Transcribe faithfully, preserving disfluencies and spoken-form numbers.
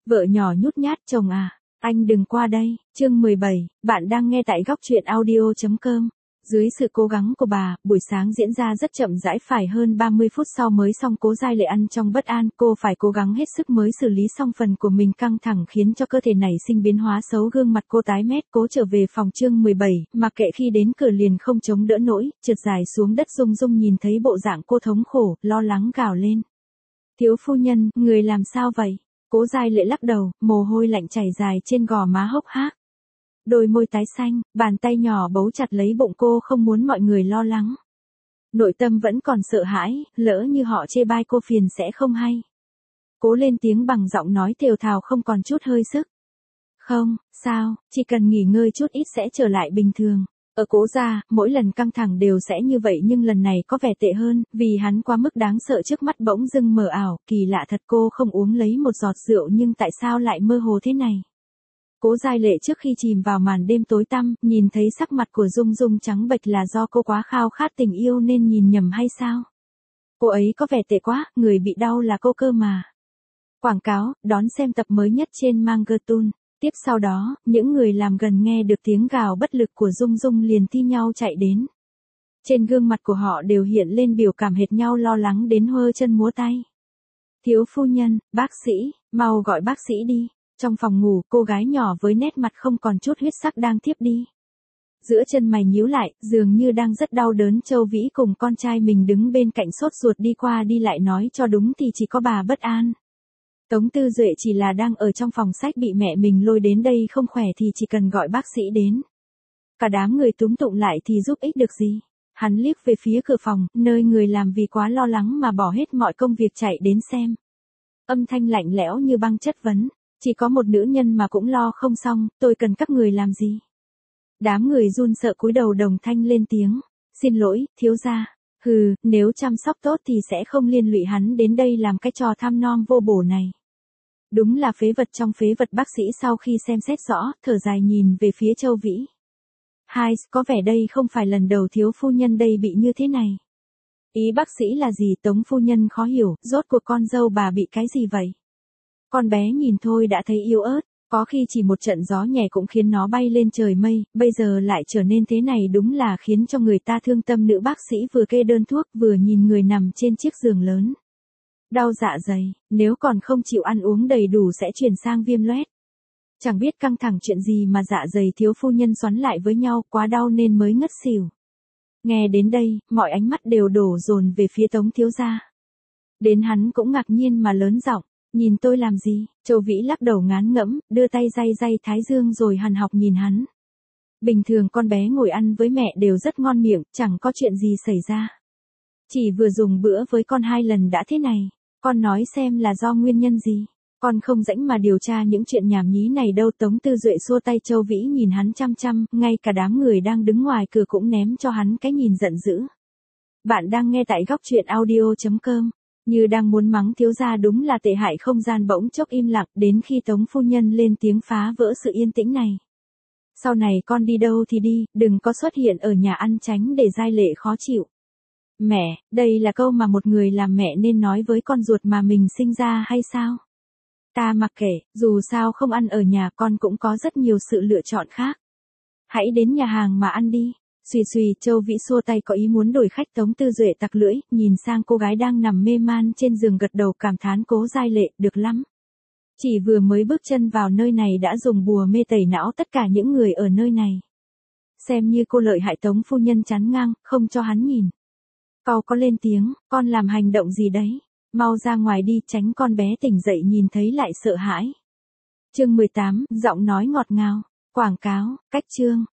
Vợ nhỏ nhút nhát, chồng à, anh đừng qua đây. Chương mười bảy, bạn đang nghe tại góc truyện audio.com. Dưới sự cố gắng của bà, buổi sáng diễn ra rất chậm rãi, phải hơn ba mươi phút sau mới xong. Cố Giai Lệ ăn trong bất an, cô phải cố gắng hết sức mới xử lý xong phần của mình, căng thẳng khiến cho cơ thể nảy sinh biến hóa xấu, gương mặt cô tái mét. Cố trở về phòng. Chương mười bảy, mặc kệ khi đến cửa liền không chống đỡ nổi, trượt dài xuống đất. Dung Dung nhìn thấy bộ dạng cô thống khổ, lo lắng gào lên. Thiếu phu nhân, người làm sao vậy? Cố Giai Lệ lắc đầu, mồ hôi lạnh chảy dài trên gò má hốc hác. Đôi môi tái xanh, bàn tay nhỏ bấu chặt lấy bụng cô, không muốn mọi người lo lắng. Nội tâm vẫn còn sợ hãi, lỡ như họ chê bai cô phiền sẽ không hay. Cố lên tiếng bằng giọng nói thều thào không còn chút hơi sức. Không, sao, chỉ cần nghỉ ngơi chút ít sẽ trở lại bình thường. Ở Cố gia, mỗi lần căng thẳng đều sẽ như vậy, nhưng lần này có vẻ tệ hơn, vì hắn quá mức đáng sợ. Trước mắt bỗng dưng mờ ảo, kỳ lạ thật, cô không uống lấy một giọt rượu nhưng tại sao lại mơ hồ thế này? Cố Giai Lệ trước khi chìm vào màn đêm tối tăm, nhìn thấy sắc mặt của Dung Dung trắng bệch, là do cô quá khao khát tình yêu nên nhìn nhầm hay sao? Cô ấy có vẻ tệ quá, người bị đau là cô cơ mà. Quảng cáo, đón xem tập mới nhất trên Mangatune. Tiếp sau đó, những người làm gần nghe được tiếng gào bất lực của Dung Dung liền thi nhau chạy đến. Trên gương mặt của họ đều hiện lên biểu cảm hệt nhau, lo lắng đến hơ chân múa tay. Thiếu phu nhân, bác sĩ, mau gọi bác sĩ đi. Trong phòng ngủ, cô gái nhỏ với nét mặt không còn chút huyết sắc đang thiếp đi. Giữa chân mày nhíu lại, dường như đang rất đau đớn. Châu Vĩ cùng con trai mình đứng bên cạnh sốt ruột đi qua đi lại, nói cho đúng thì chỉ có bà bất an. Tống Tư Duệ chỉ là đang ở trong phòng sách bị mẹ mình lôi đến đây, không khỏe thì chỉ cần gọi bác sĩ đến. Cả đám người túm tụng lại thì giúp ích được gì. Hắn liếc về phía cửa phòng, nơi người làm vì quá lo lắng mà bỏ hết mọi công việc chạy đến xem. Âm thanh lạnh lẽo như băng chất vấn. Chỉ có một nữ nhân mà cũng lo không xong, tôi cần các người làm gì? Đám người run sợ cúi đầu đồng thanh lên tiếng. Xin lỗi, thiếu gia. Hừ, nếu chăm sóc tốt thì sẽ không liên lụy hắn đến đây làm cái trò tham nom vô bổ này. Đúng là phế vật trong phế vật. Bác sĩ sau khi xem xét rõ, thở dài nhìn về phía Châu Vĩ. Hai, có vẻ đây không phải lần đầu thiếu phu nhân đây bị như thế này. Ý bác sĩ là gì? Tống phu nhân khó hiểu, rốt cuộc con dâu bà bị cái gì vậy? Con bé nhìn thôi đã thấy yếu ớt, có khi chỉ một trận gió nhẹ cũng khiến nó bay lên trời mây, bây giờ lại trở nên thế này, đúng là khiến cho người ta thương tâm. Nữ bác sĩ vừa kê đơn thuốc vừa nhìn người nằm trên chiếc giường lớn. Đau dạ dày, nếu còn không chịu ăn uống đầy đủ sẽ chuyển sang viêm loét. Chẳng biết căng thẳng chuyện gì mà dạ dày thiếu phu nhân xoắn lại với nhau, quá đau nên mới ngất xỉu. Nghe đến đây, mọi ánh mắt đều đổ dồn về phía Tống thiếu gia. Đến hắn cũng ngạc nhiên mà lớn giọng. Nhìn tôi làm gì? Châu Vĩ lắc đầu ngán ngẫm, đưa tay day day thái dương rồi hằn học nhìn hắn. Bình thường con bé ngồi ăn với mẹ đều rất ngon miệng, chẳng có chuyện gì xảy ra. Chỉ vừa dùng bữa với con hai lần đã thế này. Con nói xem là do nguyên nhân gì? Con không rảnh mà điều tra những chuyện nhảm nhí này đâu. Tống Tư Duệ xua tay. Châu Vĩ nhìn hắn chăm chăm, ngay cả đám người đang đứng ngoài cửa cũng ném cho hắn cái nhìn giận dữ. Bạn đang nghe tại góc truyện audio.com. Như đang muốn mắng thiếu gia đúng là tệ hại. Không gian bỗng chốc im lặng, đến khi Tống phu nhân lên tiếng phá vỡ sự yên tĩnh này. Sau này con đi đâu thì đi, đừng có xuất hiện ở nhà ăn, tránh để Giai Lệ khó chịu. Mẹ, đây là câu mà một người làm mẹ nên nói với con ruột mà mình sinh ra hay sao? Ta mặc kệ, dù sao không ăn ở nhà con cũng có rất nhiều sự lựa chọn khác. Hãy đến nhà hàng mà ăn đi. Xùy xùy, Châu Vĩ xua tay có ý muốn đổi khách. Tống Tư Duệ tặc lưỡi, nhìn sang cô gái đang nằm mê man trên giường, gật đầu cảm thán. Cố Giai Lệ, được lắm. Chỉ vừa mới bước chân vào nơi này đã dùng bùa mê tẩy não tất cả những người ở nơi này. Xem như cô lợi hại. Tống phu nhân chắn ngang, không cho hắn nhìn. Cau có lên tiếng, con làm hành động gì đấy? Mau ra ngoài đi, tránh con bé tỉnh dậy nhìn thấy lại sợ hãi. Chương mười tám, giọng nói ngọt ngào. Quảng cáo, cách chương.